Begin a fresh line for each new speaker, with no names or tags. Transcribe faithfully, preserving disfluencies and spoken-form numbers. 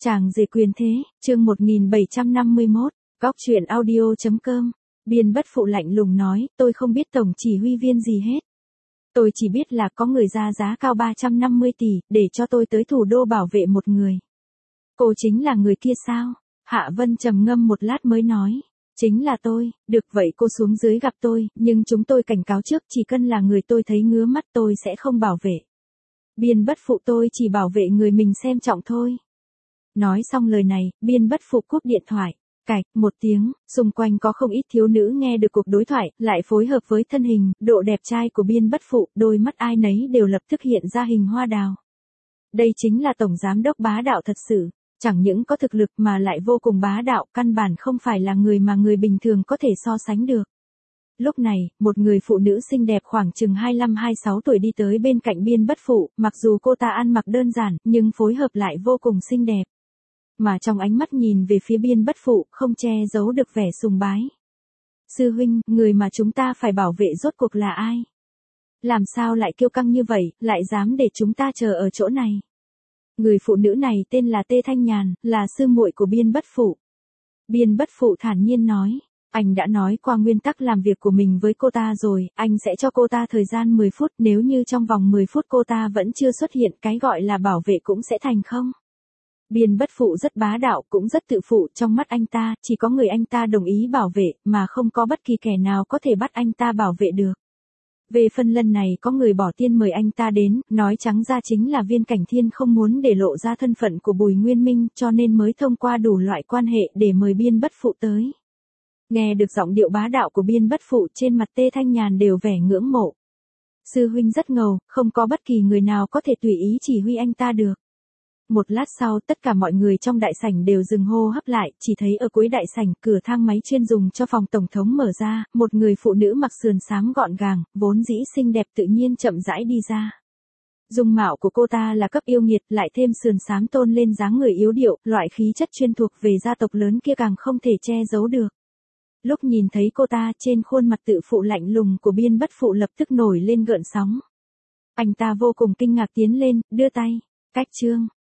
Chàng rể quyền thế, chương một nghìn bảy trăm năm mươi mốt, góc truyện audio chấm com. Biên Bất Phụ lạnh lùng nói, tôi không biết tổng chỉ huy viên gì hết. Tôi chỉ biết là có người ra giá cao ba trăm năm mươi tỷ, để cho tôi tới thủ đô bảo vệ một người. Cô chính là người kia sao? Hạ Vân trầm ngâm một lát mới nói. Chính là tôi, được vậy cô xuống dưới gặp tôi, nhưng chúng tôi cảnh cáo trước chỉ cần là người tôi thấy ngứa mắt tôi sẽ không bảo vệ. Biên Bất Phụ tôi chỉ bảo vệ người mình xem trọng thôi. Nói xong lời này, Biên Bất Phụ cúp điện thoại. Cạch, một tiếng, xung quanh có không ít thiếu nữ nghe được cuộc đối thoại, lại phối hợp với thân hình, độ đẹp trai của Biên Bất Phụ, đôi mắt ai nấy đều lập tức hiện ra hình hoa đào. Đây chính là tổng giám đốc bá đạo thật sự, chẳng những có thực lực mà lại vô cùng bá đạo, căn bản không phải là người mà người bình thường có thể so sánh được. Lúc này, một người phụ nữ xinh đẹp khoảng chừng hai mươi lăm hai mươi sáu tuổi đi tới bên cạnh Biên Bất Phụ, mặc dù cô ta ăn mặc đơn giản, nhưng phối hợp lại vô cùng xinh đẹp. Mà trong ánh mắt nhìn về phía Biên Bất Phụ, không che giấu được vẻ sùng bái. Sư huynh, người mà chúng ta phải bảo vệ rốt cuộc là ai? Làm sao lại kiêu căng như vậy, lại dám để chúng ta chờ ở chỗ này? Người phụ nữ này tên là Tê Thanh Nhàn, là sư muội của Biên Bất Phụ. Biên Bất Phụ thản nhiên nói, anh đã nói qua nguyên tắc làm việc của mình với cô ta rồi, anh sẽ cho cô ta thời gian mười phút, nếu như trong vòng mười phút cô ta vẫn chưa xuất hiện, cái gọi là bảo vệ cũng sẽ thành không. Biên Bất Phụ rất bá đạo, cũng rất tự phụ, trong mắt anh ta, chỉ có người anh ta đồng ý bảo vệ, mà không có bất kỳ kẻ nào có thể bắt anh ta bảo vệ được. Về phần lần này có người bỏ tiền mời anh ta đến, nói trắng ra chính là Viên Cảnh Thiên không muốn để lộ ra thân phận của Bùi Nguyên Minh, cho nên mới thông qua đủ loại quan hệ để mời Biên Bất Phụ tới. Nghe được giọng điệu bá đạo của Biên Bất Phụ, trên mặt Tê Thanh Nhàn đều vẻ ngưỡng mộ. Sư huynh rất ngầu, không có bất kỳ người nào có thể tùy ý chỉ huy anh ta được. Một lát sau, tất cả mọi người trong đại sảnh đều dừng hô hấp lại, chỉ thấy ở cuối đại sảnh, cửa thang máy chuyên dùng cho phòng tổng thống mở ra, một người phụ nữ mặc sườn xám gọn gàng, vốn dĩ xinh đẹp tự nhiên chậm rãi đi ra. Dung mạo của cô ta là cấp yêu nghiệt, lại thêm sườn xám tôn lên dáng người yếu điệu, loại khí chất chuyên thuộc về gia tộc lớn kia càng không thể che giấu được. Lúc nhìn thấy cô ta, trên khuôn mặt tự phụ lạnh lùng của Biên Bất Phụ lập tức nổi lên gợn sóng. Anh ta vô cùng kinh ngạc tiến lên, đưa tay. Cách chương.